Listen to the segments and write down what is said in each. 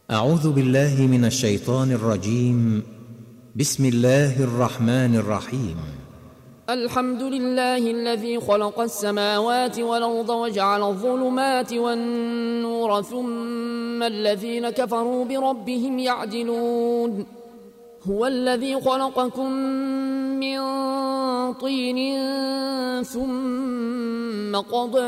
أعوذ بالله من الشيطان الرجيم. بسم الله الرحمن الرحيم. الحمد لله الذي خلق السماوات والأرض وجعل الظلمات والنور ثم الذين كفروا بربهم يعدلون. هو الذي خلقكم من طين ثم قضى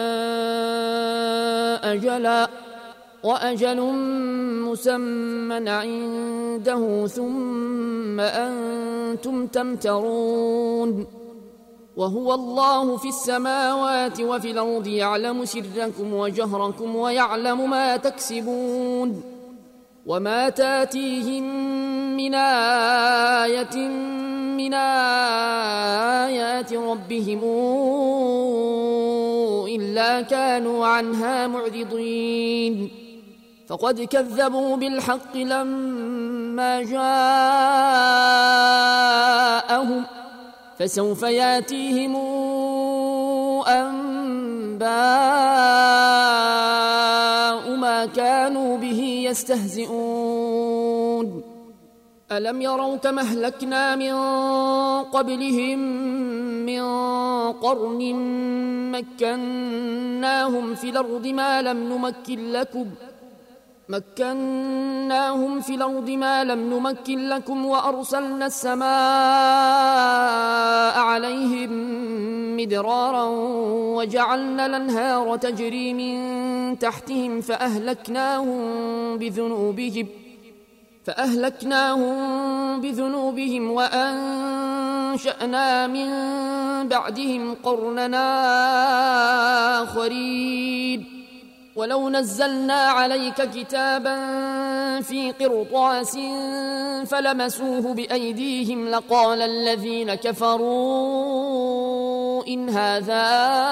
أجلا وأجل مسمى عنده ثم أنتم تمترون. وهو الله في السماوات وفي الأرض يعلم سركم وجهركم ويعلم ما تكسبون. وما تاتيهم من آية من آيات ربهم إلا كانوا عنها معرضين. فقد كذبوا بالحق لما جاءهم فسوف ياتيهم أنباء ما كانوا به يستهزئون. ألم يروا كما أهلكنا من قبلهم من قرن مكناهم في الأرض ما لم نمكن لكم وأرسلنا السماء عليهم مدرارا وجعلنا الأنهار تجري من تحتهم فأهلكناهم بذنوبهم وأنشأنا من بعدهم قرننا آخرين. ولو نزلنا عليك كتابا في قرطاس فلمسوه بأيديهم لقال الذين كفروا إن هذا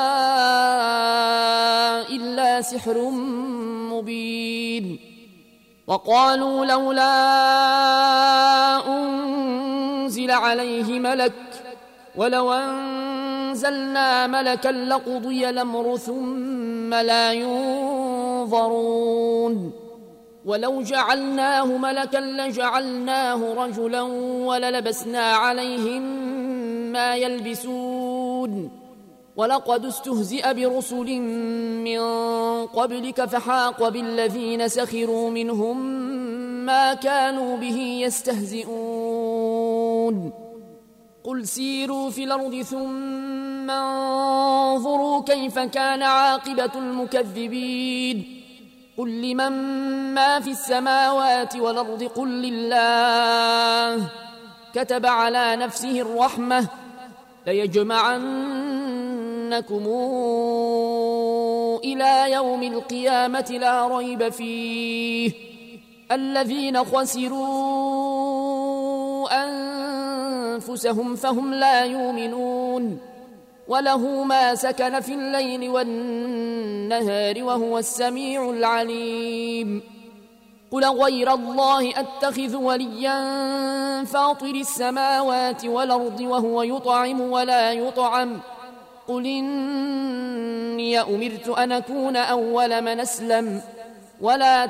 إلا سحر مبين. وقالوا لولا أنزل عليه ملك ولو أنزلنا ملكا لقضي الأمر ثم لا ينظرون. ولو جعلناه ملكا لجعلناه رجلا وللبسنا عليهم ما يلبسون. ولقد استهزئ برسل من قبلك فحاق بالذين سخروا منهم ما كانوا به يستهزئون. قل سيروا في الأرض ثم انظروا كيف كان عاقبة المكذبين. قل لمن ما في السماوات والأرض قل لله كتب على نفسه الرحمة ليجمعنكم إلى يوم القيامة لا ريب فيه الذين خسروا أنفسهم فهم لا يؤمنون. وله ما سكن في الليل والنهار وهو السميع العليم. قل غير الله أتخذ وليا فاطر السماوات والأرض وهو يطعم ولا يطعم قل إني أمرت أن أكون أول من أسلم ولا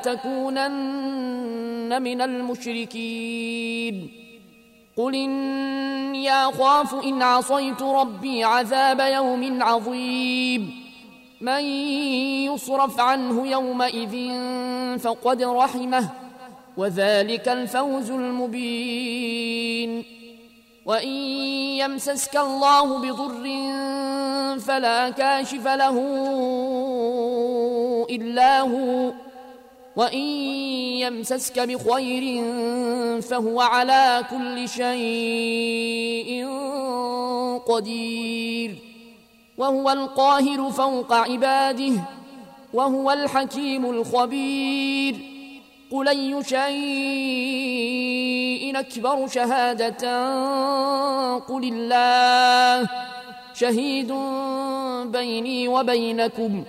تكونن من المشركين. قل إني أخاف إن عصيت ربي عذاب يوم عظيم. من يصرف عنه يومئذ فقد رحمه وذلك الفوز المبين. وإن يمسسك الله بضر فلا كاشف له إلا هو وإن يمسسك بخير فهو على كل شيء قدير. وهو القاهر فوق عباده وهو الحكيم الخبير. قل أي شيء أكبر شهادة قل الله شهيد بيني وبينكم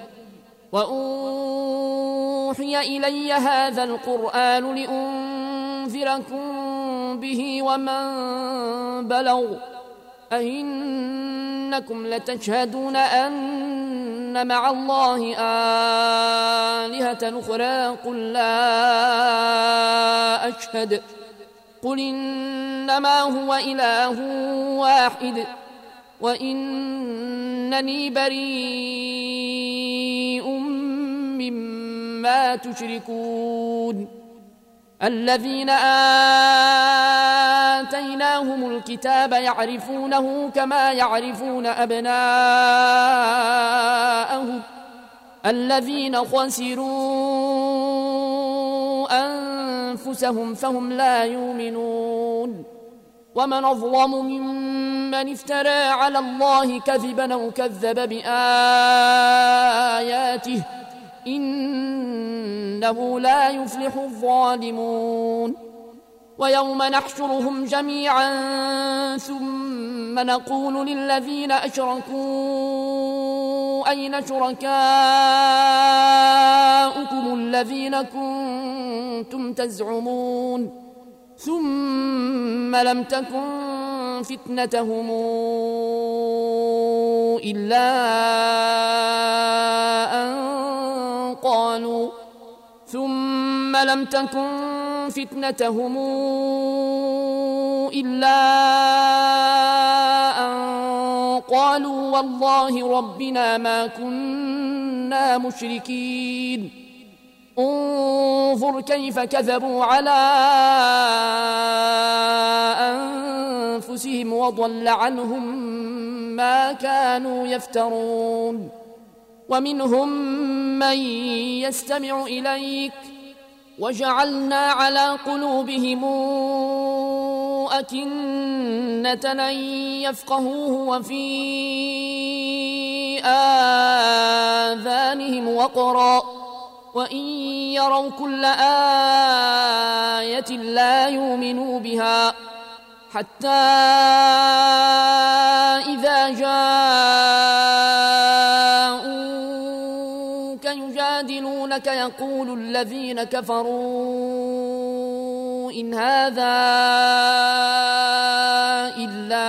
وأوحي إلي هذا القرآن لأنذركم به ومن بلغ أئنكم لتشهدون أن مع الله آلهة أخرى قل لا أشهد قل إنما هو إله واحد وإنني بريء مما تشركون الذين آتيناهم الكتاب يعرفونه كما يعرفون أبناءهم الذين خسروا أنفسهم فهم لا يؤمنون ومن أظلم ممن افترى على الله كذبا أو كذب بآياته إنه لا يفلح الظالمون ويوم نحشرهم جميعا ثم نقول للذين أشركوا أين شركاؤكم الذين كنتم تزعمون ثم لم تكن فتنتهم إلا أن قالوا والله ربنا ما كنا مشركين انظر كيف كذبوا على أنفسهم وضل عنهم ما كانوا يفترون ومنهم من يستمع إليك وجعلنا على قلوبهم أكنة أن يفقهوه وفي آذانهم وقرا وإن يروا كل آية لا يؤمنوا بها حتى إذا جاءوك يجادلونك يقول الذين كفروا إن هذا إلا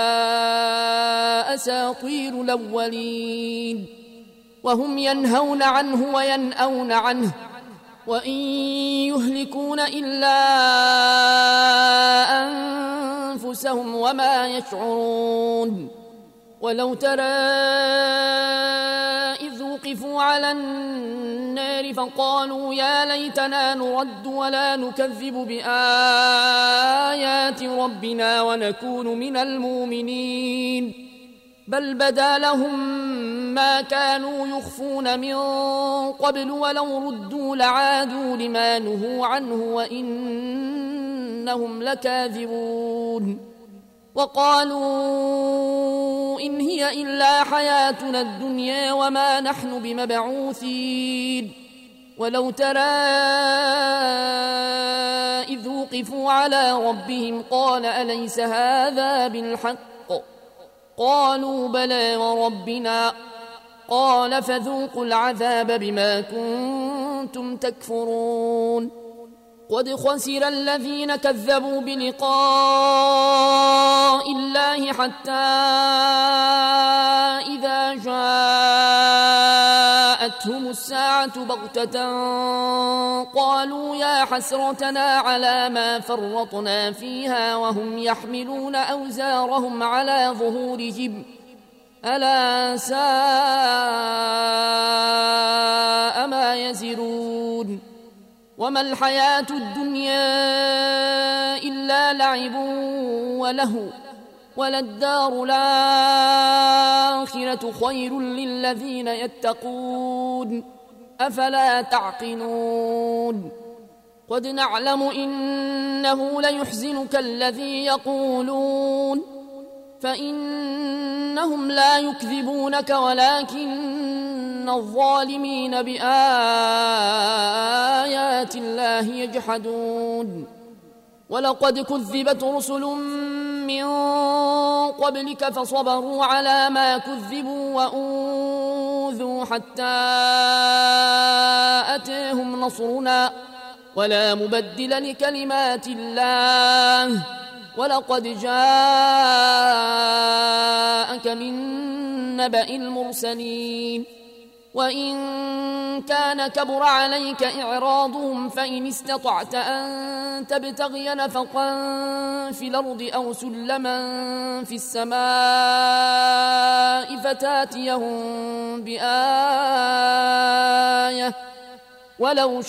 أساطير الأولين وهم ينهون عنه وينأون عنه وإن يهلكون إلا أنفسهم وما يشعرون ولو ترى إذ وقفوا على النار فقالوا يا ليتنا نرد ولا نكذب بآيات ربنا ونكون من المؤمنين بل بدا لهم ما كانوا يخفون من قبل ولو ردوا لعادوا لما نهوا عنه وإنهم لكاذبون وقالوا إن هي إلا حياتنا الدنيا وما نحن بمبعوثين ولو ترى إذ وقفوا على ربهم قال أليس هذا بالحق قالوا بلى وربنا قال فذوقوا العذاب بما كنتم تكفرون قد خسر الذين كذبوا بلقاء الله حتى إذا جاءتهم الساعة بغتة قالوا يا حسرتنا على ما فرطنا فيها وهم يحملون أوزارهم على ظهورهم ألا ساء ما يزرون وما الحياة الدنيا إلا لعب وله وللدار الآخرة خير للذين يتقون أفلا تعقلون قد نعلم إنه ليحزنك الذي يقولون فإنهم لا يكذبونك ولكن الظالمين بآيات الله يجحدون ولقد كذبت رسل من قبلك فصبروا على ما كذبوا وأوذوا حتى أتاهم نصرنا ولا مبدل لكلمات الله ولقد جاءك من نبأ المرسلين وإن كان كبر عليك إعراضهم فإن استطعت أن تبتغي نفقا في الأرض أو سلما في السماء فتاتيهم بآية ولو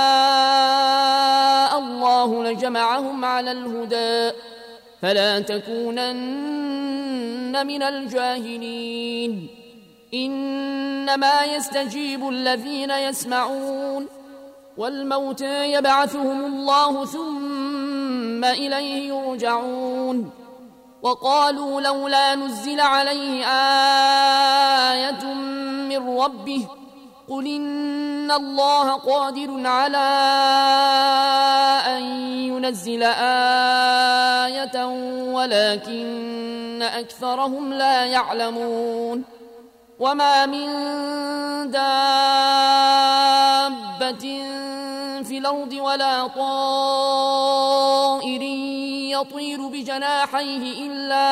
شاء الله لجمعهم على الهدى فلا تكونن من الجاهلين إنما يستجيب الذين يسمعون والموتى يبعثهم الله ثم إليه يرجعون وقالوا لولا نزل عليه آية من ربه قل إن الله قادر على أن ينزل آية ولكن أكثرهم لا يعلمون وما من دابة في الأرض ولا طائر يطير بجناحيه إلا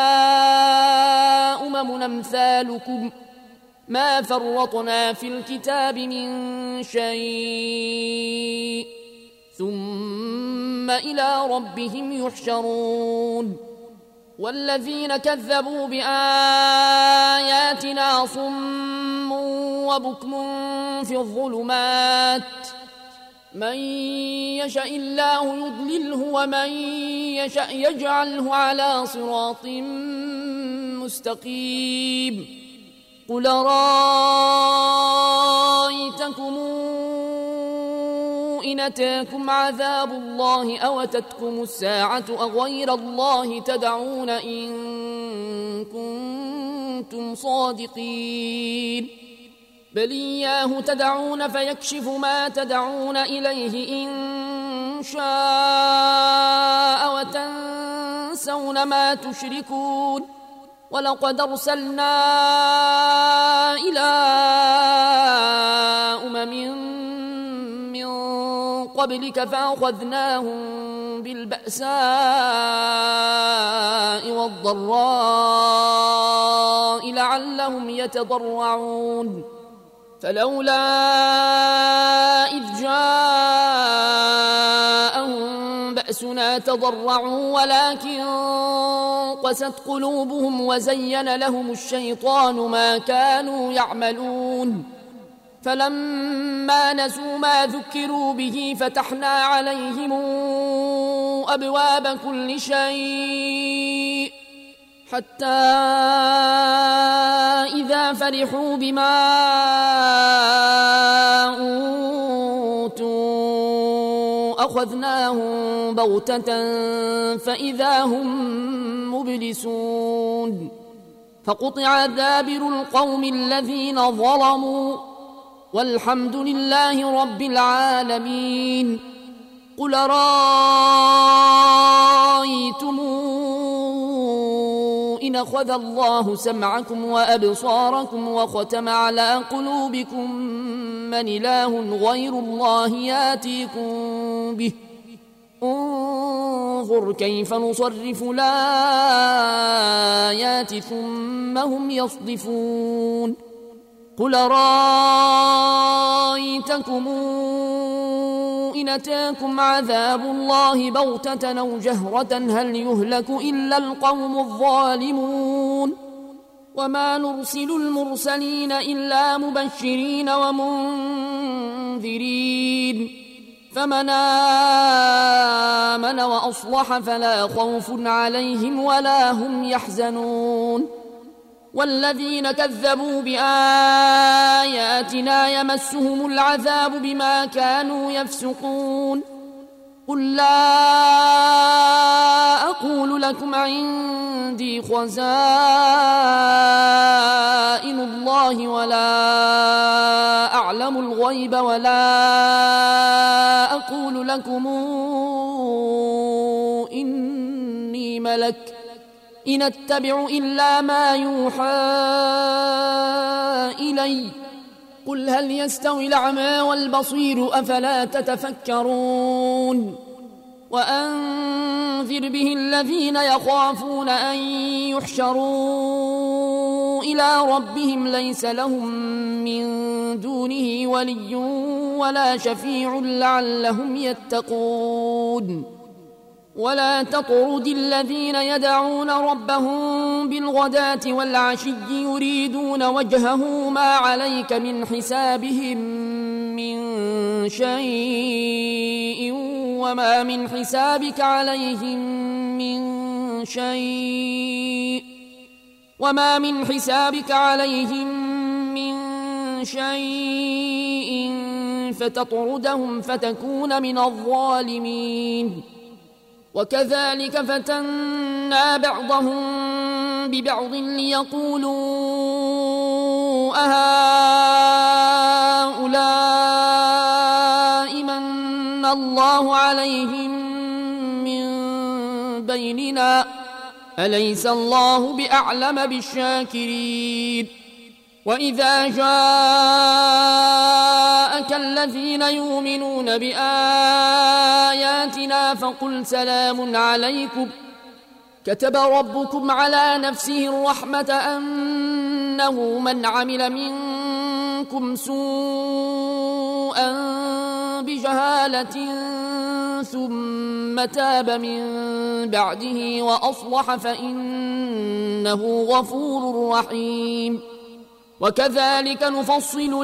أمم أمثالكم ما فرطنا في الكتاب من شيء ثم إلى ربهم يحشرون والذين كذبوا بآياتنا صم وبكم في الظلمات من يشاء الله يضلله ومن يشاء يجعله على صراط مستقيم قل رأيتكم إن أتاكم عذاب الله أو أتتكم الساعة أغير الله تدعون إن كنتم صادقين بل إياه تدعون فيكشف ما تدعون إليه إن شاء وتنسون ما تشركون ولقد أرسلنا إلى من قبلك فأخذناهم بالبأساء والضراء لعلهم يتضرعون فلولا إذ جاءهم بأسنا تضرعوا ولكن قست قلوبهم وزين لهم الشيطان ما كانوا يعملون فلما نسوا ما ذكروا به فتحنا عليهم أبواب كل شيء حتى إذا فرحوا بما أوتوا أخذناهم بغتة فإذا هم مبلسون فقطع دابر القوم الذين ظلموا والحمد لله رب العالمين قل رأيتم إن أخذ الله سمعكم وأبصاركم وختم على قلوبكم من إله غير الله ياتيكم به انظر كيف نصرف الآيات ثم هم يصدفون قل رأيتكم إن أتاكم عذاب الله بغتة أو جهرة هل يهلك إلا القوم الظالمون وما نرسل المرسلين إلا مبشرين ومنذرين فمن آمن وأصلح فلا خوف عليهم ولا هم يحزنون والذين كذبوا بآياتنا يمسهم العذاب بما كانوا يفسقون قل لا أقول لكم عندي خزائن الله ولا أعلم الغيب ولا أقول لكم إني ملك إن أتبع إلا ما يوحى إلي قل هل يستوي الأعمى والبصير أفلا تتفكرون وأنذر به الذين يخافون أن يحشروا إلى ربهم ليس لهم من دونه ولي ولا شفيع لعلهم يتقون ولا تطرد الذين يدعون ربهم بالغداة والعشي يريدون وجهه ما عليك من حسابهم من شيء وما من حسابك عليهم من شيء فتطردهم فتكون من الظالمين وكذلك فتنا بعضهم ببعض ليقولوا أهؤلاء من الله عليهم من بيننا أليس الله بأعلم بالشاكرين وإذا جاءك الذين يؤمنون بآياتنا فقل سلام عليكم كتب ربكم على نفسه الرحمة أنه من عمل منكم سوءا بجهالة ثم تاب من بعده وأصلح فإنه غفور رحيم وكذلك نفصل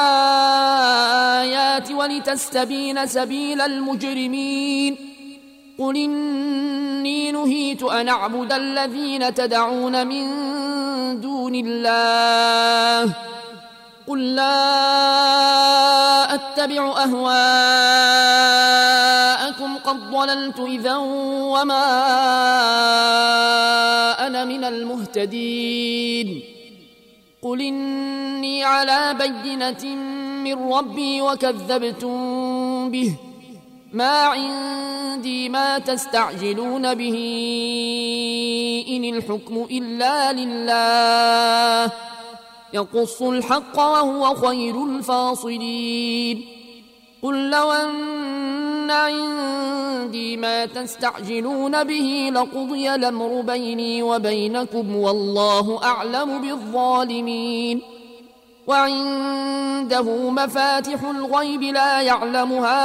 الآيات ولتستبين سبيل المجرمين قل إني نهيت أن أعبد الذين تدعون من دون الله قل لا أتبع أهواءكم قد ضللت إذا وما أنا من المهتدين قل إني على بينة من ربي وكذبتم به ما عندي ما تستعجلون به إن الحكم إلا لله يقص الحق وهو خير الفاصلين قل لو أن عندي ما تستعجلون به لقضي الأمر بيني وبينكم والله أعلم بالظالمين وعنده مفاتح الغيب لا يعلمها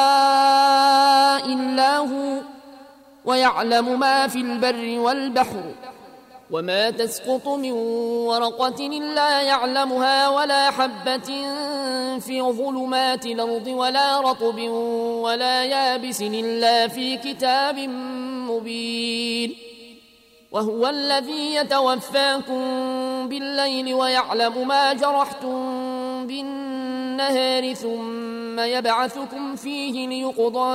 إلا هو ويعلم ما في البر والبحر وما تسقط من ورقة إلا يعلمها ولا حبة في ظلمات الأرض ولا رطب ولا يابس إلا في كتاب مبين وهو الذي يتوفاكم بالليل ويعلم ما جرحتم بالنهار ثم يبعثكم فيه ليقضى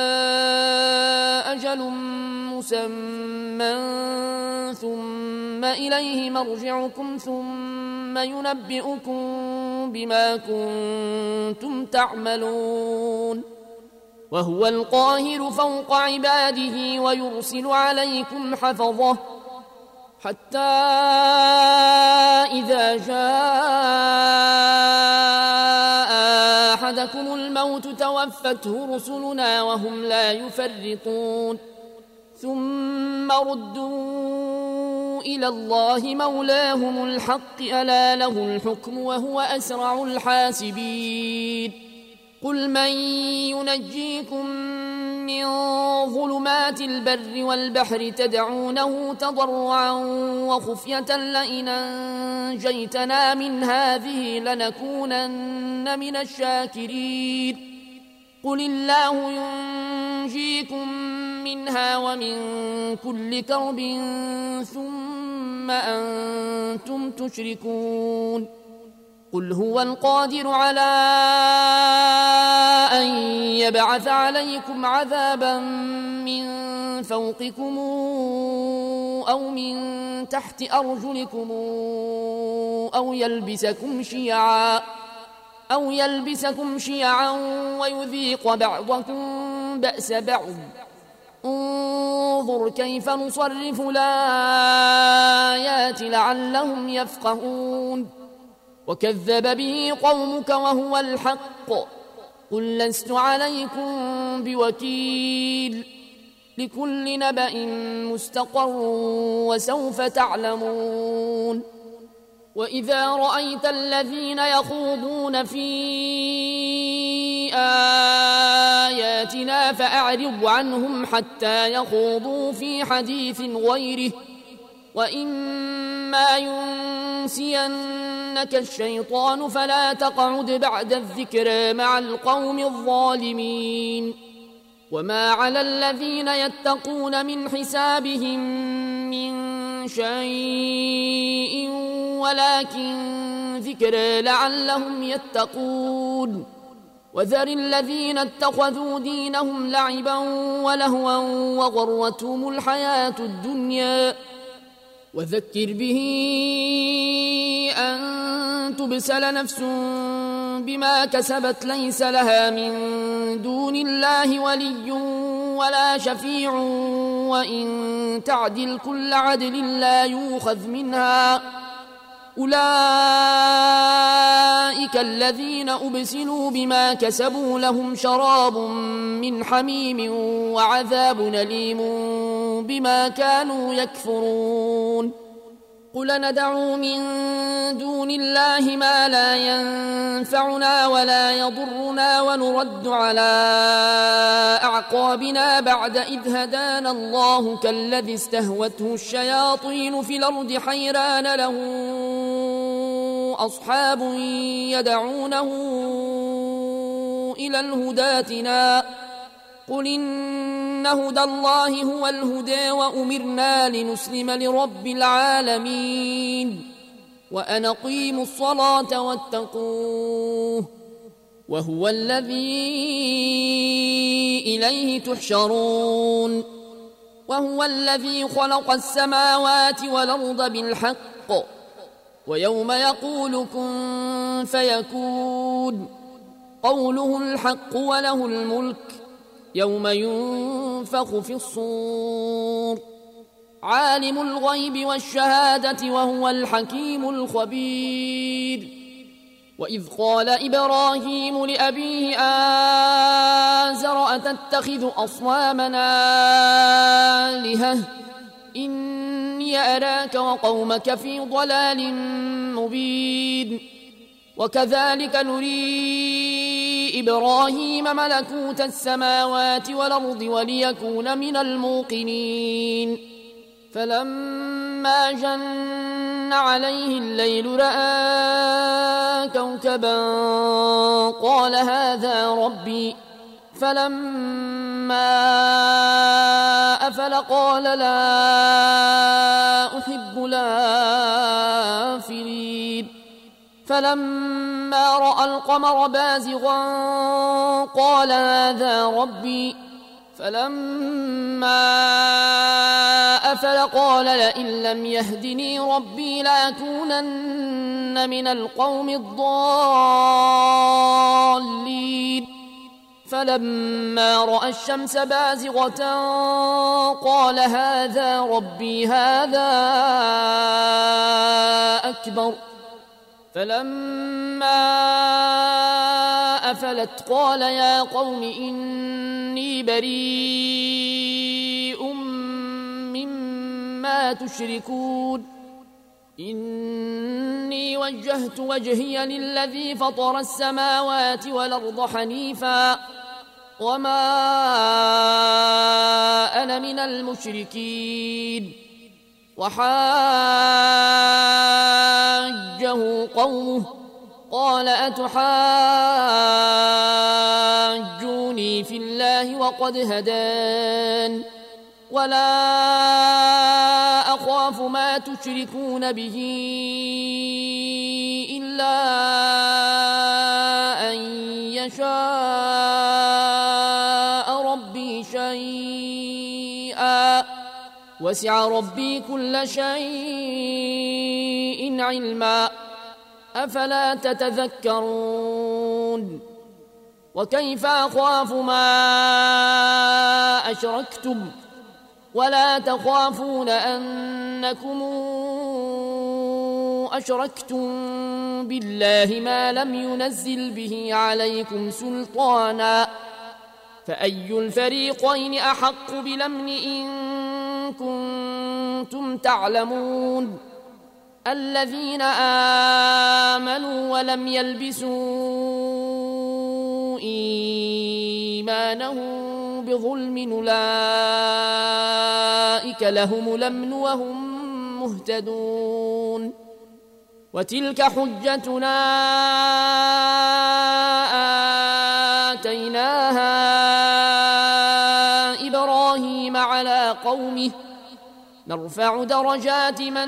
أجل مسمى ثم إليه مرجعكم ثم ينبئكم بما كنتم تعملون وهو القاهر فوق عباده ويرسل عليكم حفظه حتى إذا جاء أحدكم الموت توفته رسلنا وهم لا يفرطون ثم ردوا إلى الله مولاهم الحق ألا له الحكم وهو أسرع الحاسبين قل من ينجيكم من ظلمات البر والبحر تدعونه تضرعا وخفية لئن أنجيتنا من هذه لنكونن من الشاكرين قل الله ينجيكم منها ومن كل كرب ثم أنتم تشركون قل هو القادر على أن يبعث عليكم عذابا من فوقكم أو من تحت أرجلكم أو يلبسكم شيعا ويذيق بعضكم بأس بعض انظر كيف نصرف الآيات لعلهم يفقهون وكذب به قومك وهو الحق قل لست عليكم بوكيل لكل نبأ مستقر وسوف تعلمون وإذا رأيت الذين يخوضون في آياتنا فأعرض عنهم حتى يخوضوا في حديث غيره، وإما ينسينك الشيطان فلا تقعد بعد الذكرى مع القوم الظالمين. وما على الذين يتقون من حسابهم من شيء ولكن ذكرى لعلهم يتقون. وذر الذين اتخذوا دينهم لعبا ولهوا وغرتهم الحياة الدنيا، وذكر به أن تبسل نفس بما كسبت ليس لها من دون الله ولي ولا شفيع، وإن تعدل كل عدل لا يؤخذ منها. أولئك الذين أبسلوا بما كسبوا لهم شراب من حميم وعذاب أليم بما كانوا يكفرون. قل ندعو من دون الله ما لا ينفعنا ولا يضرنا ونرد على أعقابنا بعد إذ هدانا الله كالذي استهوته الشياطين في الأرض حيران له أصحاب يدعونه إلى الهدى ائتنا. قل إن هدى الله هو الهدى وأمرنا لنسلم لرب العالمين وأن أقيموا الصلاة واتقوه وهو الذي إليه تحشرون. وهو الذي خلق السماوات والأرض بالحق ويوم يقول كن فيكون قوله الحق وله الملك يوم ينفخ في الصور. عالم الغيب والشهادة وهو الحكيم الخبير. وإذ قال إبراهيم لأبيه آزر أتتخذ أصنامنا آلهة إني أراك وقومك في ضلال مبين. وكذلك نري إبراهيم ملكوت السماوات والأرض وليكون من الموقنين. فلما جن عليه الليل رأى كوكبا قال هذا ربي، فلما أفل قال لا أحب الآفلين. فلما رأى القمر بازغا قال هذا ربي، فلما أفل قال لئن لم يهدني ربي لأكونن من القوم الضالين. فلما رأى الشمس بازغة قال هذا ربي هذا أكبر. فلما أفلت قال يا قوم إني بريء مما تشركون. إني وجهت وجهي للذي فطر السماوات والأرض حنيفا وما أنا من المشركين. وحاجه قومه قال أتحاجوني في الله وقد هدان ولا أخاف ما تشركون به إلا أن يشاء ربي شيئا وسع ربي كل شيء علما أفلا تتذكرون. وكيف أخاف ما أشركتم ولا تخافون أنكم أشركتم بالله ما لم ينزل به عليكم سلطانا فأي الفريقين أحق بالأمن إن كنتم تعلمون. الذين آمنوا ولم يلبسوا إيمانهم بظلم أولئك لهم الأمن وهم مهتدون وتلك حجتنا آتيناها إبراهيم على قومه نرفع درجات من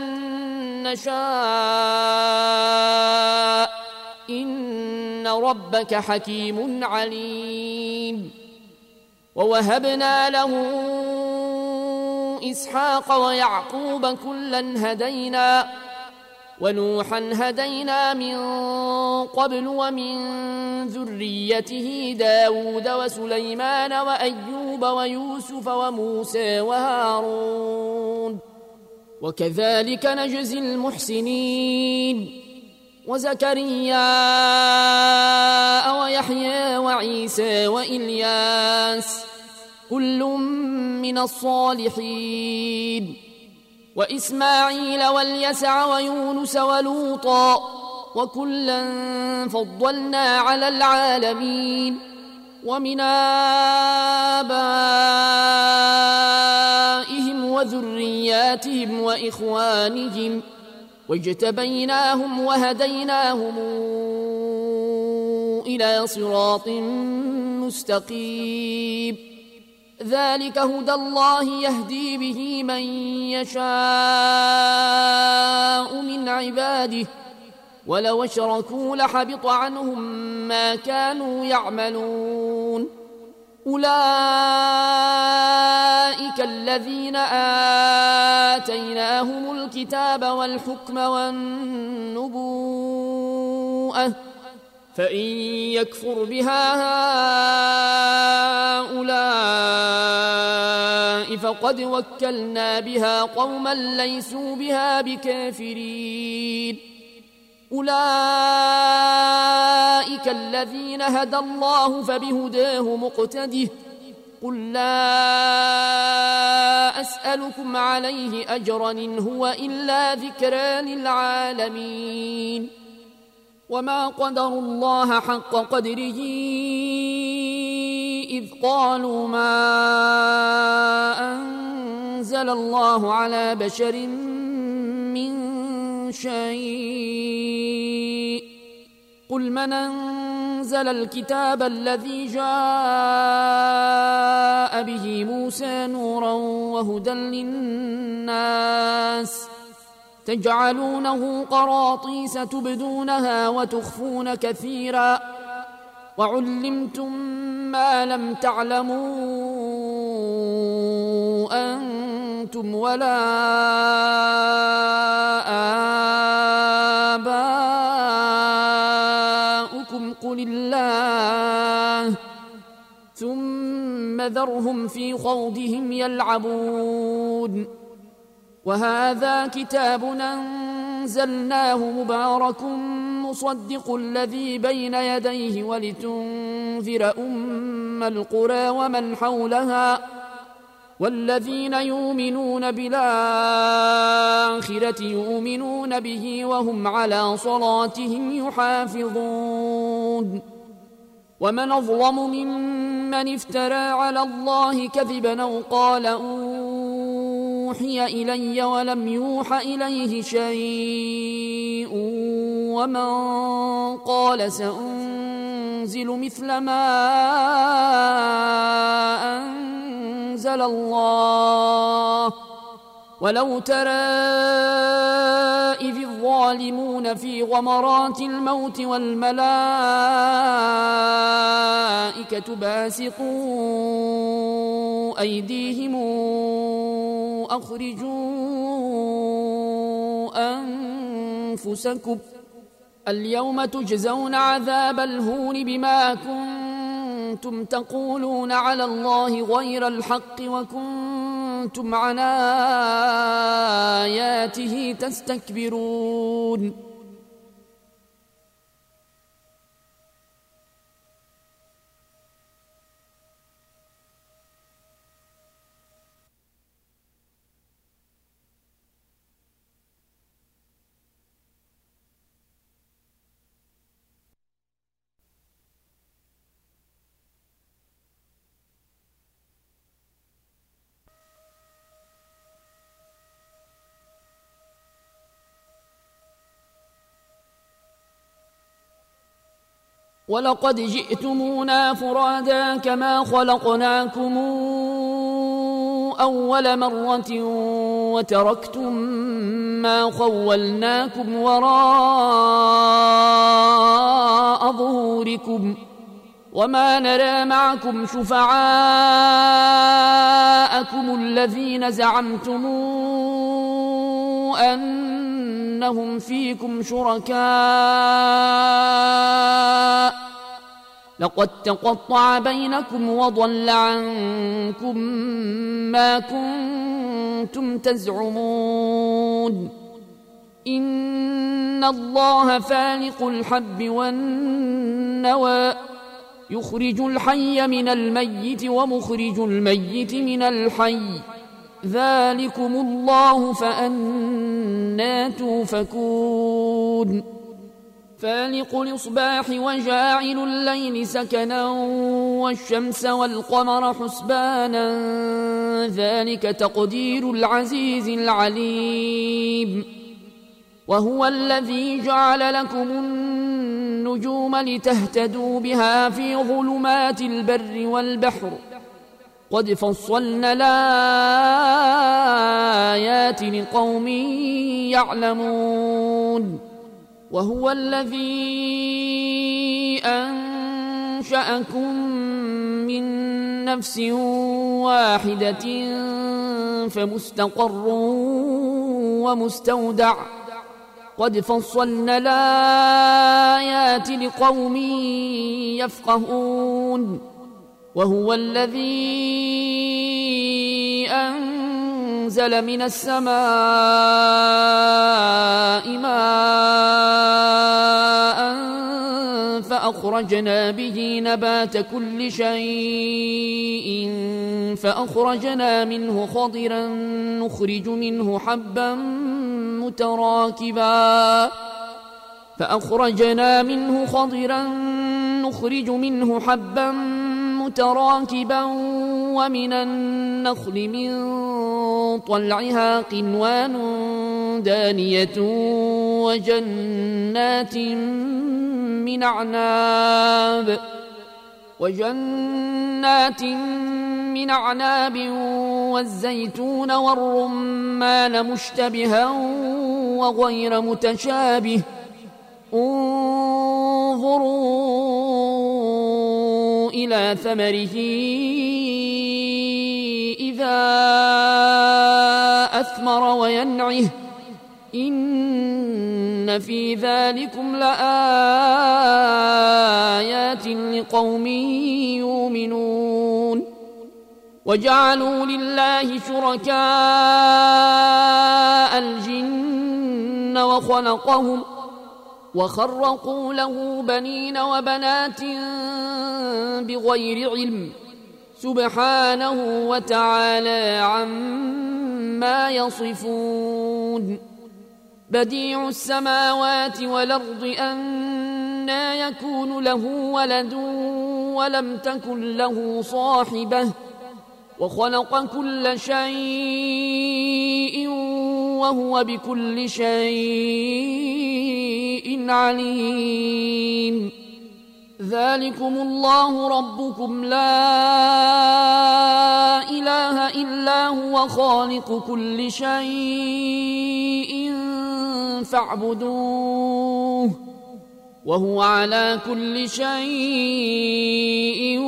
نشاء إن ربك حكيم عليم ووهبنا له إسحاق ويعقوب كلا هدينا ونوحا هدينا من قبل ومن ذريته داود وسليمان وأيوب ويوسف وموسى وهارون وكذلك نجزي المحسنين وزكريا ويحيى وعيسى وإلياس كل من الصالحين وإسماعيل واليسع ويونس ولوطا وكلا فضلنا على العالمين ومن آبائهم وذرياتهم وإخوانهم واجتبيناهم وهديناهم إلى صراط مستقيم ذلك هدى الله يهدي به من يشاء من عباده ولو اشركوا لحبط عنهم ما كانوا يعملون أولئك الذين آتيناهم الكتاب والحكم والنبوءة فإن يكفر بها هؤلاء فقد وكلنا بها قوما ليسوا بها بكافرين أولئك الذين هدى الله فبهداه مقتده قل لا أسألكم عليه أجرا إن هو إلا ذكرى للعالمين وما قدروا الله حق قدره إذ قالوا ما أنزل الله على بشر من شيء قل من أنزل الكتاب الذي جاء به موسى نورا وهدى للناس تجعلونه قراطيس تبدونها وتخفون كثيرا وعلمتم ما لم تعلموا أنتم ولا آباؤكم قل الله ثم ذرهم في خوضهم يلعبون وهذا كتاب أنزلناه مبارك مصدق الذي بين يديه ولتنذر أم القرى ومن حولها والذين يؤمنون بالآخرة يؤمنون به وهم على صلاتهم يحافظون ومن أظلم ممن افترى على الله كذبا أو قال أوحي إلي ولم يوح إليه شيء ومن قال سأنزل مثل ما أنزل الله ولو ترى إذ الظالمون في غمرات الموت والملائكة باسطوا أيديهم أخرجوا أنفسكم اليوم تجزون عذاب الهون بما كنتم تقولون على الله غير الحق وكنتم عن آياته تستكبرون ولقد جئتمونا فرادا كما خلقناكم أول مرة وتركتم ما خولناكم وراء ظهوركم وما نرى معكم شفعاءكم الذين زعمتم أنهم فيكم شركاء لقد تقطع بينكم وضل عنكم ما كنتم تزعمون إن الله فالق الحب والنوى يخرج الحي من الميت ومخرج الميت من الحي ذلكم الله فأنى توفكون فالق الإصباح وجاعل الليل سكنا والشمس والقمر حسبانا ذلك تقدير العزيز العليم وهو الذي جعل لكم النجوم لتهتدوا بها في ظلمات البر والبحر قد فصلنا الآيات لقوم يعلمون وهو الذي أنشأكم من نفس واحدة فمستقر ومستودع قد فصلنا الآيات لقوم يفقهون وهو الذي أنزل من السماء ماء فأخرجنا به نبات كل شيء فأخرجنا منه خضرا نخرج منه حبا متراكبا ومن النخل من طلعها قنوان دانية وجنات من أعناب والزيتون والرمان مشتبها وغير متشابه انظروا إلى ثمره إذا أثمر وينعه إن في ذلكم لآيات لقوم يؤمنون وجعلوا لله شركاء الجن وخرقوا له بنين وبنات بغير علم سبحانه وتعالى عما يصفون بديع السماوات والأرض أنى يكون له ولد ولم تكن له صاحبة وخلق كل شيء وهو بكل شيء عليم ذلكم الله ربكم لا إله إلا هو خالق كل شيء فاعبدوه وهو على كل شيء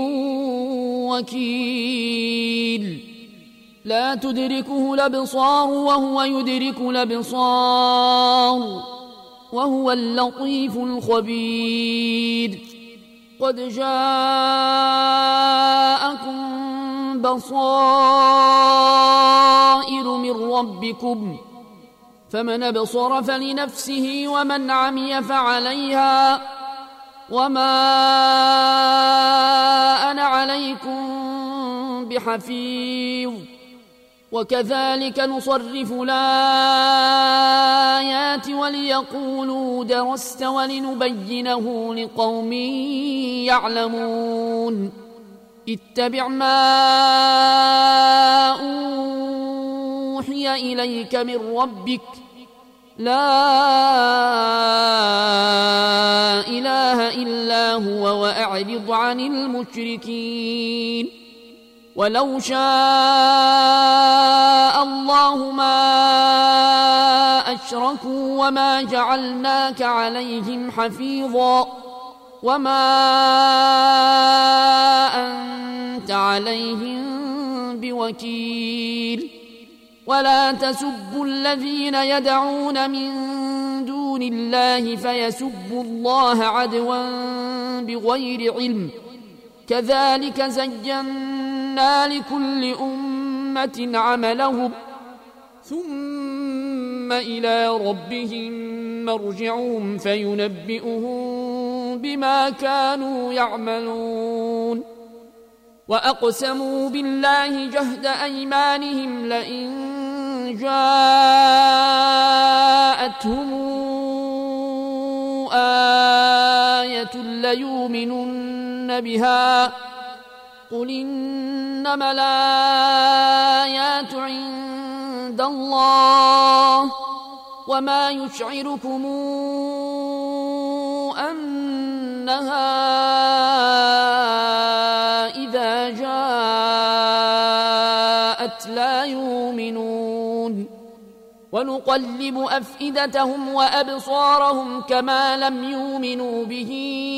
وكيل لا تدركه الأبصار وهو يدرك الأبصار وهو اللطيف الخبير قد جاءكم بصائر من ربكم فمن أبصر فلنفسه ومن عمي فعليها وما أنا عليكم بحفيظ وكذلك نصرف الآيات وليقولوا درست ولنبينه لقوم يعلمون اتبع ما أوحي إليك من ربك لا إله إلا هو وأعرض عن المشركين ولو شاء الله ما أشركوا وما جعلناك عليهم حفيظا وما أنت عليهم بوكيل ولا تسبوا الذين يدعون من دون الله فيسبوا الله عدوا بغير علم كذلك زينا لكل أمة عملهم ثم إلى ربهم مرجعهم فينبئهم بما كانوا يعملون وأقسموا بالله جهد أيمانهم لئن جاءتهم آية ليؤمنن بها قل إنما الآيات عند الله وما يشعركم أنها إذا جاءت لا يؤمنون ونقلب أفئدتهم وأبصارهم كما لم يؤمنوا به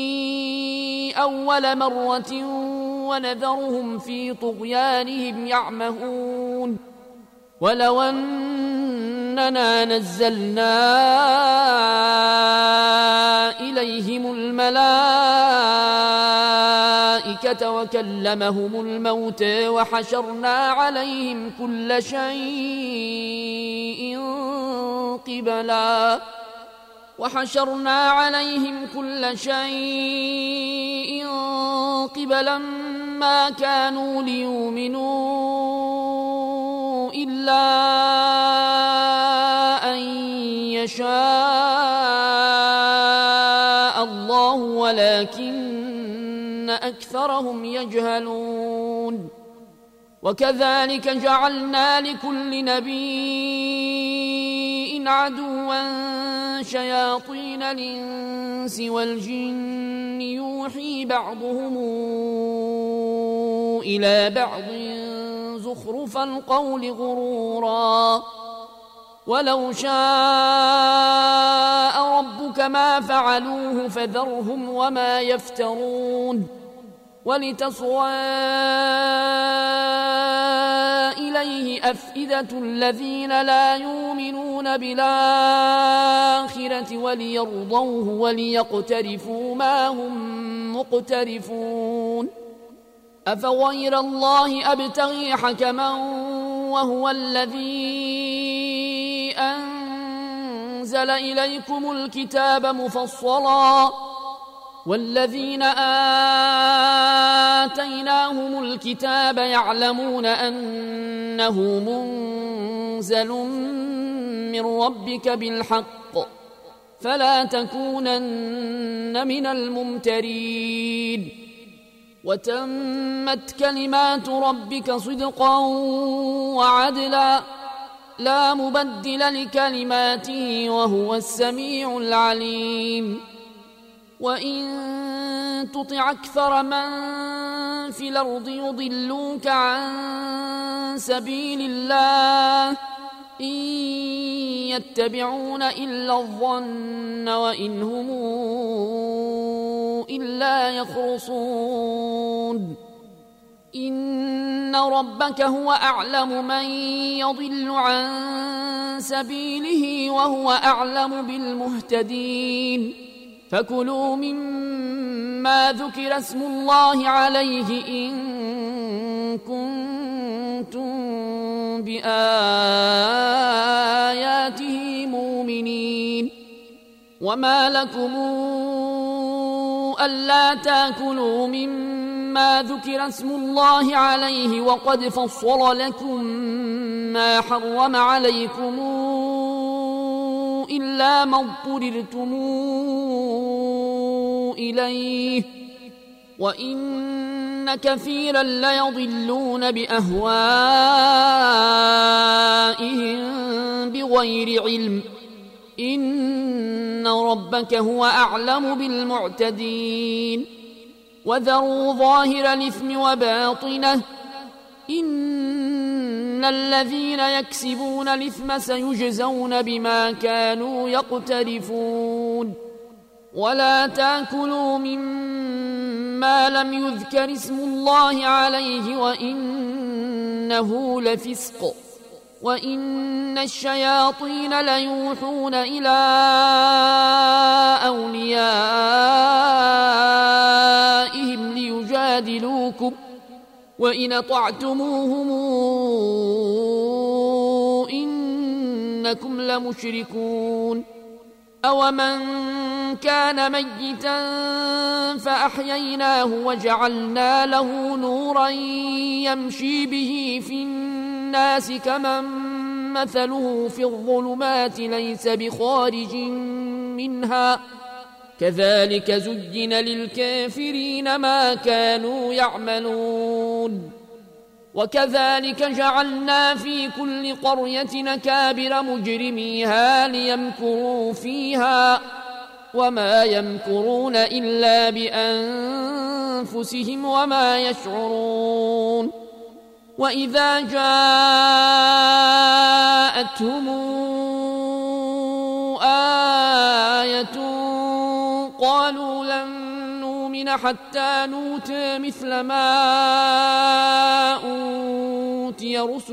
أول مرة ونذرهم في طغيانهم يعمهون ولو أننا نزلنا إليهم الملائكة وكلمهم الموت وحشرنا عليهم كل شيء قبلا ما كانوا ليؤمنوا إلا أن يشاء الله ولكن أكثرهم يجهلون وكذلك جعلنا لكل نبي عدوا شياطين الإنس والجن يوحي بعضهم إلى بعض زخرف القول غرورا ولو شاء ربك ما فعلوه فذرهم وما يفترون ولتصغى إليه أفئدة الذين لا يؤمنون بالآخرة وليرضوه وليقترفوا ما هم مقترفون أفغير الله أبتغي حكما وهو الذي أنزل إليكم الكتاب مفصلا والذين آتيناهم الكتاب يعلمون أنه منزل من ربك بالحق فلا تكونن من الممترين وتمت كلمات ربك صدقا وعدلا لا مبدل لكلماته وهو السميع العليم وإن تطع أكثر من في الأرض يضلوك عن سبيل الله إن يتبعون إلا الظن وإن هم إلا يخرصون إن ربك هو أعلم من يضل عن سبيله وهو أعلم بالمهتدين فكلوا مما ذكر اسم الله عليه إن كنتم بآياته مؤمنين وما لكم ألا تأكلوا مما ذكر اسم الله عليه وقد فصل لكم ما حرم عليكم إلا ما اضطررتم إليه وإن كثيرا ليضلون بأهوائهم بغير علم إن ربك هو أعلم بالمعتدين وذروا ظاهر الإثم وباطنه إن الذين يكسبون الإثم سيجزون بما كانوا يقترفون ولا تأكلوا مما لم يذكر اسم الله عليه وإنه لفسق وإن الشياطين ليوحون إلى أوليائهم ليجادلوكم وإن أطعتموهم إنكم لمشركون أومن كان ميتا فأحييناه وجعلنا له نورا يمشي به في الناس كمن مثله في الظلمات ليس بخارج منها كذلك زين للكافرين ما كانوا يعملون وكذلك جعلنا في كل قرية أكابر مجرميها ليمكروا فيها وما يمكرون إلا بأنفسهم وما يشعرون وإذا جاءتهم آية قالوا لن نؤمن حتى نؤتى مثل ما أوتي رسل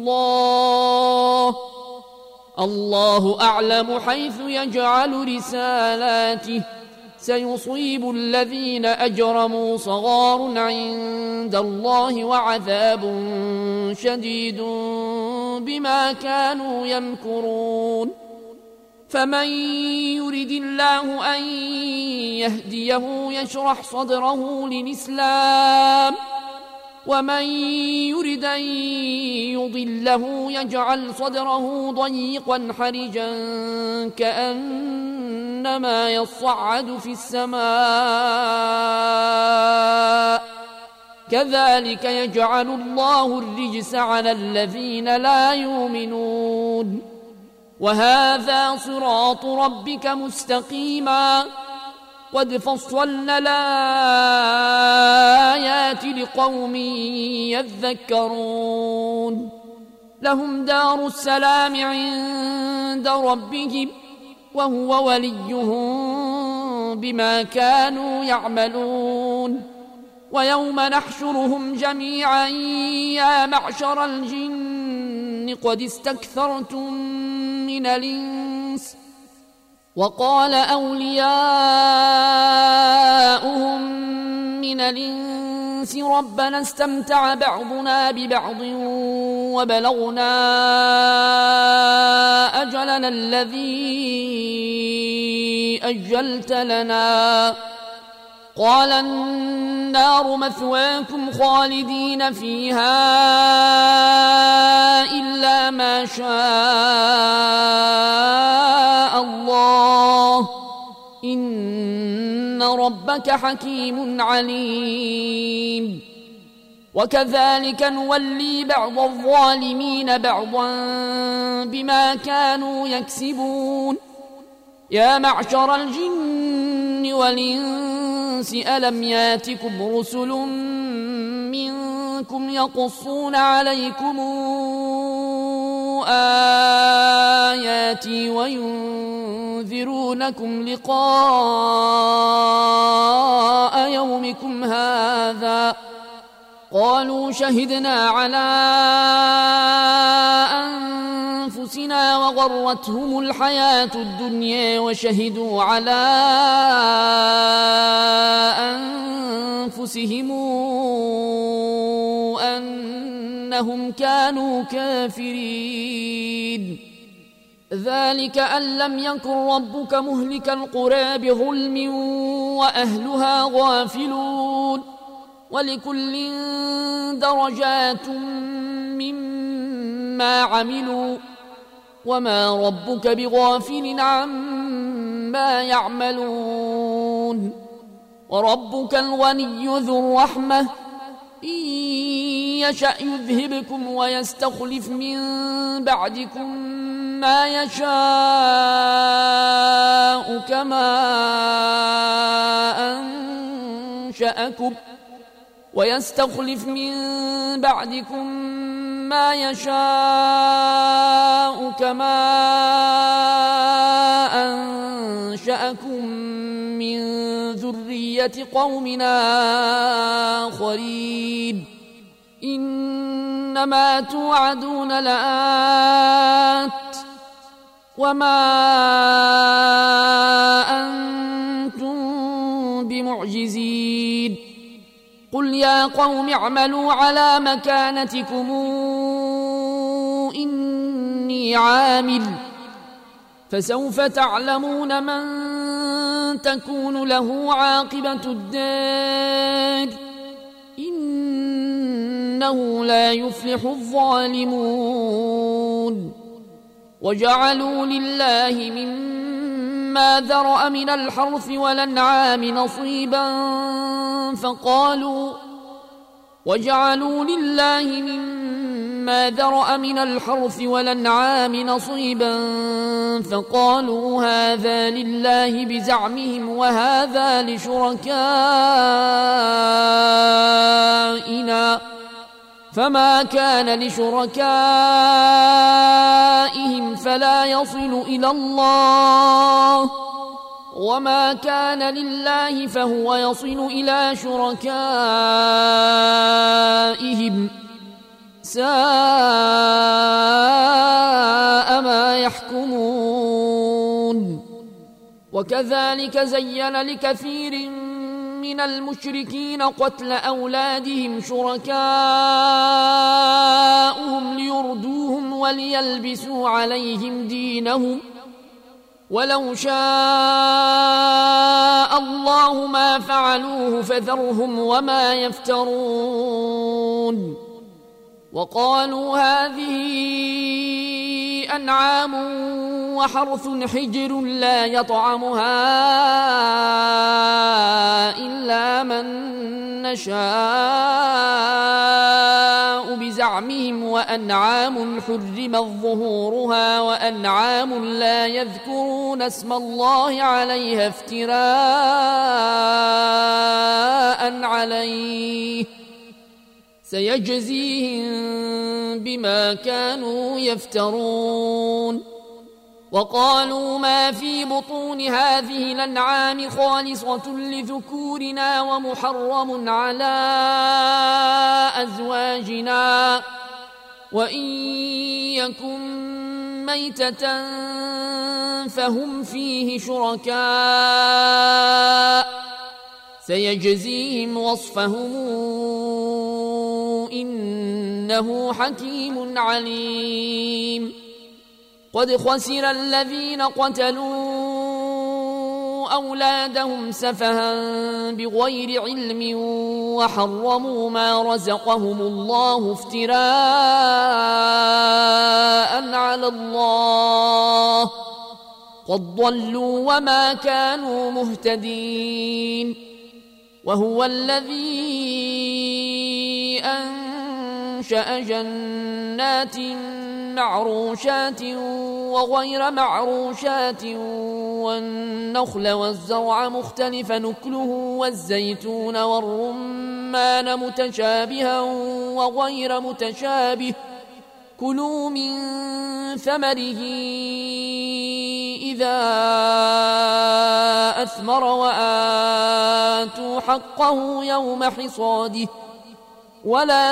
الله أعلم حيث يجعل رسالاته سيصيب الذين أجرموا صغار عند الله وعذاب شديد بما كانوا يمكرون فمن يرد الله أن يهديه يشرح صدره للإسلام ومن يرد أن يضله يجعل صدره ضيقا حرجا كأنما يصعد في السماء كذلك يجعل الله الرجس على الذين لا يؤمنون وهذا صراط ربك مستقيما قد فصلنا الآيات لقوم يذكرون لهم دار السلام عند ربهم وهو وليهم بما كانوا يعملون ويوم نحشرهم جميعا يا معشر الجن قد استكثرتم من الإنس وقال أولياؤهم من الإنس ربنا استمتع بعضنا ببعض وبلغنا أجلنا الذي أجلت لنا قال النار مثواكم خالدين فيها إلا ما شاء الله إن ربك حكيم عليم وكذلك نولي بعض الظالمين بعضا بما كانوا يكسبون يا معشر الجن والإنس ألم ياتكم رسل منكم يقصون عليكم آياتي وينذرونكم لقاء يومكم هذا قالوا شهدنا على أنفسنا وغرتهم الحياة الدنيا وشهدوا على أنفسهم أنهم كانوا كافرين ذلك أن لم يكن ربك مهلك القرى بظلم وأهلها غافلون ولكل درجات مما عملوا وما ربك بغافل عما يعملون وربك الغني ذو الرحمة إن يشأ يذهبكم ويستخلف من بعدكم ما يشاء كما أنشأكم ويستخلف من بعدكم ما يشاء كما أنشأكم من ذرية قومنا آخرين إنما توعدون لآت وما أنتم بمعجزين قل يا قوم اعملوا على مكانتكم إني عامل فسوف تعلمون من تكون له عاقبة الدار إنه لا يفلح الظالمون وجعلوا لله مما ذرأ من الحرث والأنعام نصيبا فقالوا هذا لله بزعمهم وهذا لشركائنا فما كان لشركائهم فلا يصل إلى الله وما كان لله فهو يصل إلى شركائهم ساء ما يحكمون وكذلك زين لكثير من المشركين قتل أولادهم شركاؤهم ليردوهم وليلبسوا عليهم دينهم ولو شاء الله ما فعلوه فذرهم وما يفترون وقالوا هذه أنعام وحرث حجر لا يطعمها إلا من نشاء بزعمهم وأنعام حرمت ظهورها وأنعام لا يذكرون اسم الله عليها افتراء عليه سيجزيهم بما كانوا يفترون وقالوا ما في بطون هذه الأنعام خالصة لذكورنا ومحرم على أزواجنا وإن يكن ميتة فهم فيه شركاء سيجزيهم وصفهم إنه حكيم عليم قد خسر الذين قتلوا أولادهم سفها بغير علم وحرموا ما رزقهم الله افتراء على الله قد ضلوا وما كانوا مهتدين وهو الذي أنشأ جنات معروشات وغير معروشات والنخل والزرع مختلفا نكله والزيتون والرمان متشابها وغير متشابه كلوا من ثمره إذا أثمر وآتوا حقه يوم حصاده ولا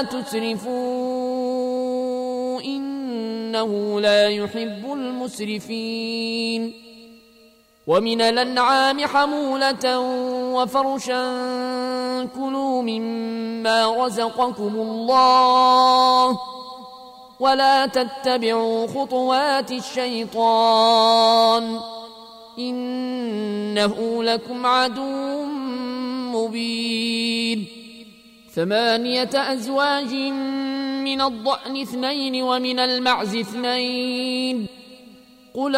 تسرفوا إنه لا يحب المسرفين ومن الأنعام حمولة وفرشا كلوا مما رزقكم الله ولا تتبعوا خطوات الشيطان إنه لكم عدو مبين 8 أزواج من الضأن 2 ومن المعز 2 قل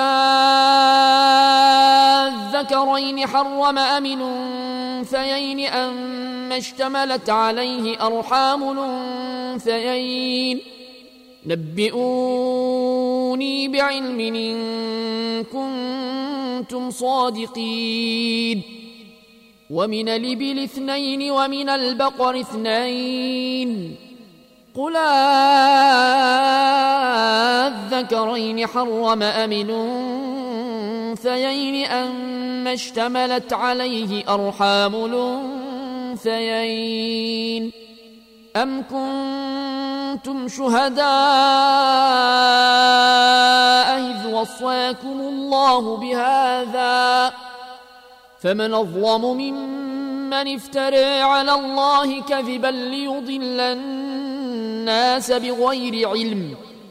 الذكرين حرم أم الأنثيين أما اشتملت عليه أرحام الأنثيين نبئوني ائتوني بعلم إن كنتم صادقين ومن الإبل 2 ومن البقر 2 قل أذكرين حرم أم الأنثيين أما اشتملت عليه أرحام الأنثيين أم كنتم شهداء إذ وصاكم الله بهذا فمن أظلم ممن افترى على الله كذبا ليضل الناس بغير علم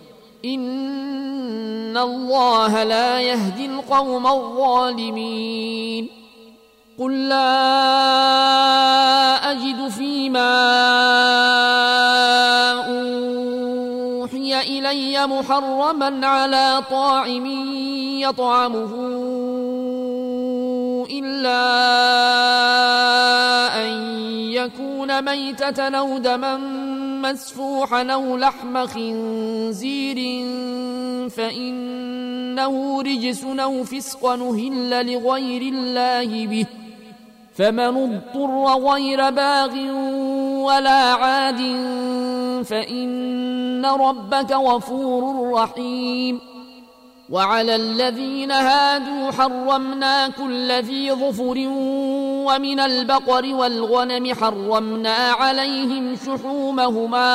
إن الله لا يهدي القوم الظالمين قل لا أجد فيما أوحي إلي محرما على طاعم يطعمه إلا أن يكون ميتة أو دما مسفوحا أو لحم خنزير فإنه رجس أو فسق أهل لغير الله به فمن اضطر غير باغ ولا عاد فإن ربك غفور رحيم وعلى الذين هادوا حرمنا كل ذي ظفر ومن البقر والغنم حرمنا عليهم شحومهما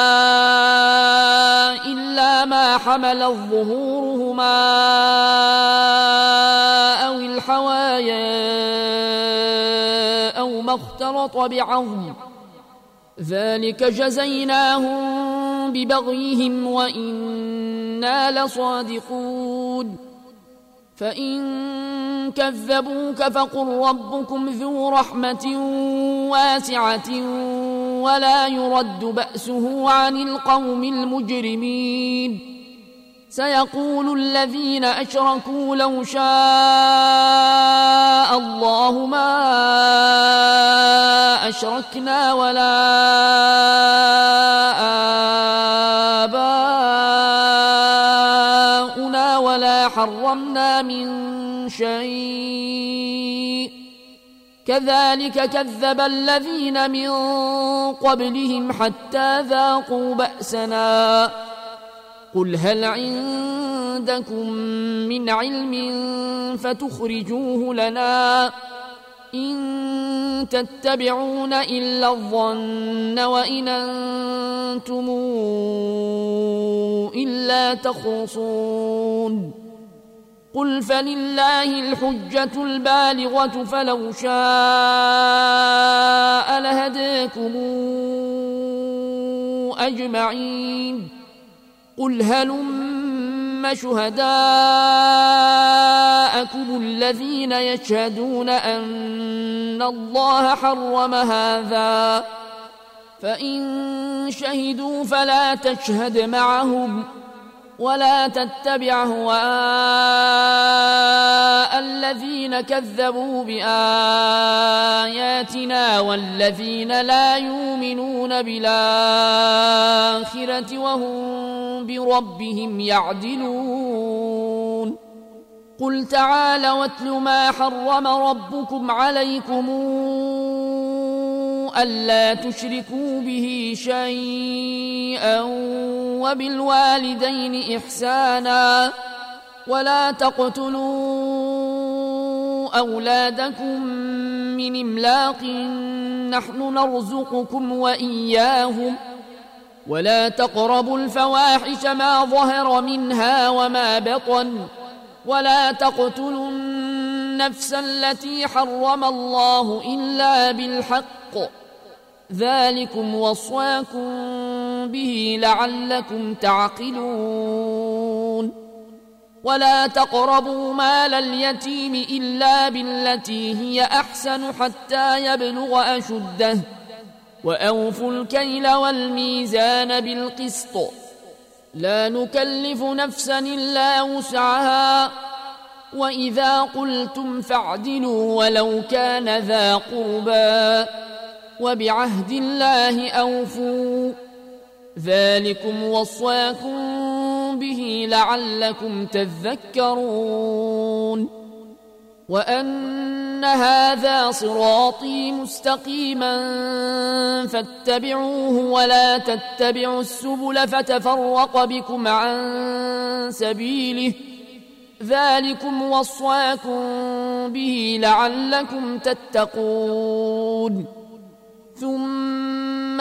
إلا ما حملت ظهورهما أو الحوايا أو ما اختلط بعظم ذلك جزيناهم ببغيهم وإنا لصادقون فإن كذبوك فقل ربكم ذو رحمة واسعة ولا يرد بأسه عن القوم المجرمين سيقول الذين أشركوا لو شاء الله ما أشركنا ولا آباؤنا ولا حرمنا من شيء كذلك كذب الذين من قبلهم حتى ذاقوا بأسنا قل هل عندكم من علم فتخرجوه لنا إن تتبعون إلا الظن وإن أنتم إلا تخرصون قل فلله الحجة البالغة فلو شاء لهداكم أجمعين قل هلم شهداءكم الذين يشهدون أن الله حرم هذا فإن شهدوا فلا تشهد معهم ولا تتبع أهواء الذين كذبوا بآياتنا والذين لا يؤمنون بالآخرة وهم بربهم يعدلون قل تعالوا واتل ما حرم ربكم عليكم ألا تشركوا به شيئا وبالوالدين إحسانا ولا تقتلوا أولادكم من إملاق نحن نرزقكم وإياهم ولا تقربوا الفواحش ما ظهر منها وما بطن ولا تقتلوا النفس التي حرم الله إلا بالحق ذلكم وصاكم به لعلكم تعقلون ولا تقربوا مال اليتيم إلا بالتي هي أحسن حتى يبلغ أشده وأوفوا الكيل والميزان بالقسط لا نكلف نفسا إلا وسعها وإذا قلتم فاعدلوا ولو كان ذا قربى وبعهد الله أوفوا ذلكم وصاكم به لعلكم تذكرون وأن هذا صراطي مستقيما فاتبعوه ولا تتبعوا السبل فتفرق بكم عن سبيله ذلكم وصاكم به لعلكم تتقون ثم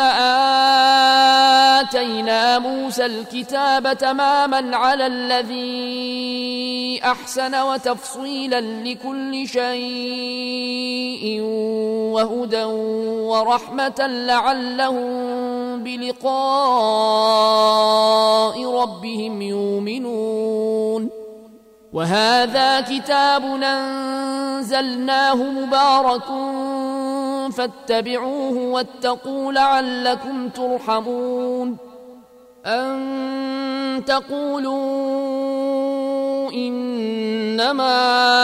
آتينا موسى الكتاب تماما على الذي أحسن وتفصيلا لكل شيء وهدى ورحمة لعلهم بلقاء ربهم يؤمنون وهذا كتاب أنزلناه مبارك فاتبعوه واتقوا لعلكم ترحمون أن تقولوا إنما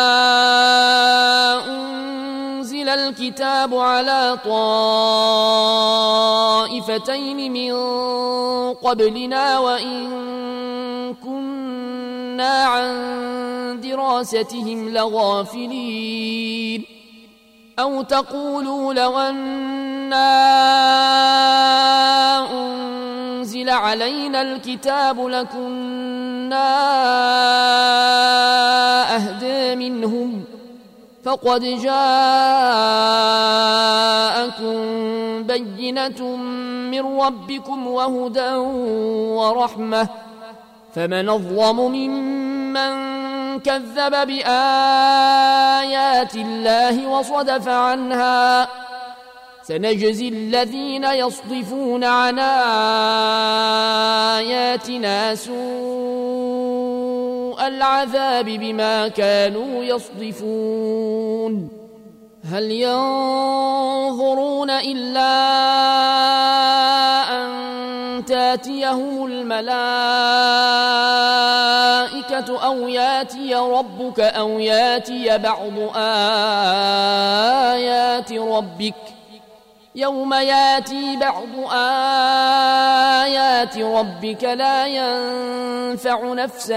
أنزل الكتاب على طائفتين من قبلنا وإن كنا عن دراستهم لغافلين أو تقولوا لو أنا أنزل علينا الكتاب لكنا أهدى منهم فقد جاءكم بينة من ربكم وهدى ورحمة فمن أظلم ممن كذب بآيات الله وصدف عنها سنجزي الذين يصدفون عن آياتنا سوء العذاب بما كانوا يصدفون هل ينظرون إلا أن تاتيهم الملائكة أو ياتي ربك أو ياتي بعض آيات ربك يوم ياتي بعض آيات ربك لا ينفع نفسا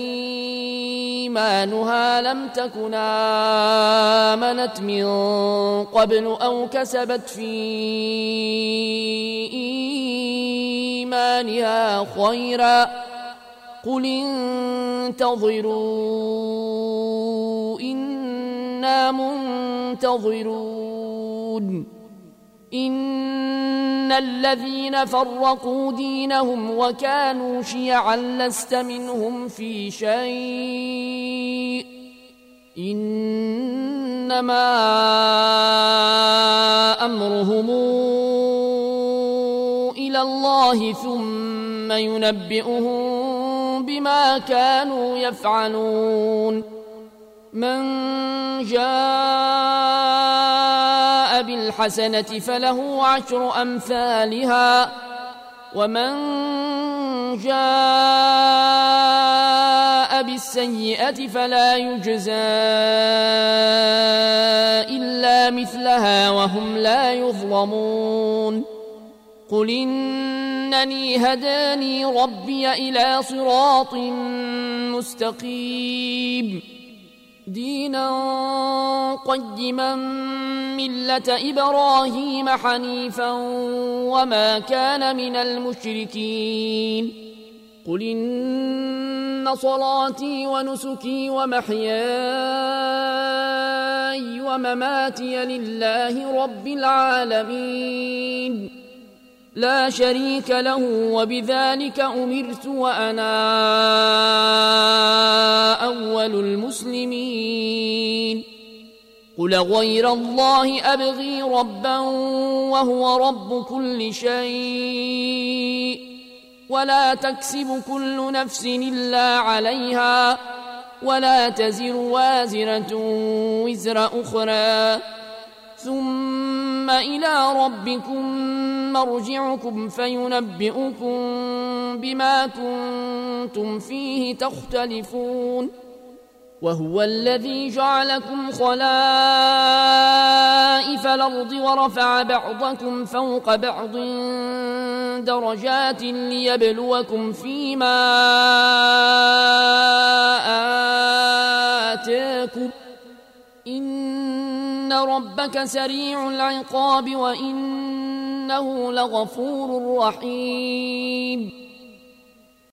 إيمانها لم تكن آمنت من قبل أو كسبت في إيمانها خيرا قل انتظروا إنا منتظرون إن الذين فرقوا دينهم وكانوا شيعا لست منهم في شيء إنما أمرهم إلى الله ثم ينبئهم بما كانوا يفعلون من جاء بالحسنة فله عشر أمثالها ومن جاء بالسيئة فلا يجزى إلا مثلها وهم لا يظلمون قل إنني هداني ربي إلى صراط مستقيم دينا قيما ملة إبراهيم حنيفا وما كان من المشركين قل إن صلاتي ونسكي ومحياي ومماتي لله رب العالمين لا شريك له وبذلك أمرت وأنا أول المسلمين قل غير الله أبغي ربا وهو رب كل شيء ولا تكسب كل نفس إلا عليها ولا تزر وازرة وزر أخرى ثم إلى ربكم مرجعكم فينبئكم بما كنتم فيه تختلفون وهو الذي جعلكم خلائف الأرض ورفع بعضكم فوق بعض درجات ليبلوكم فيما أتاكم إن ربك سريع العقاب وإنه لغفور رحيم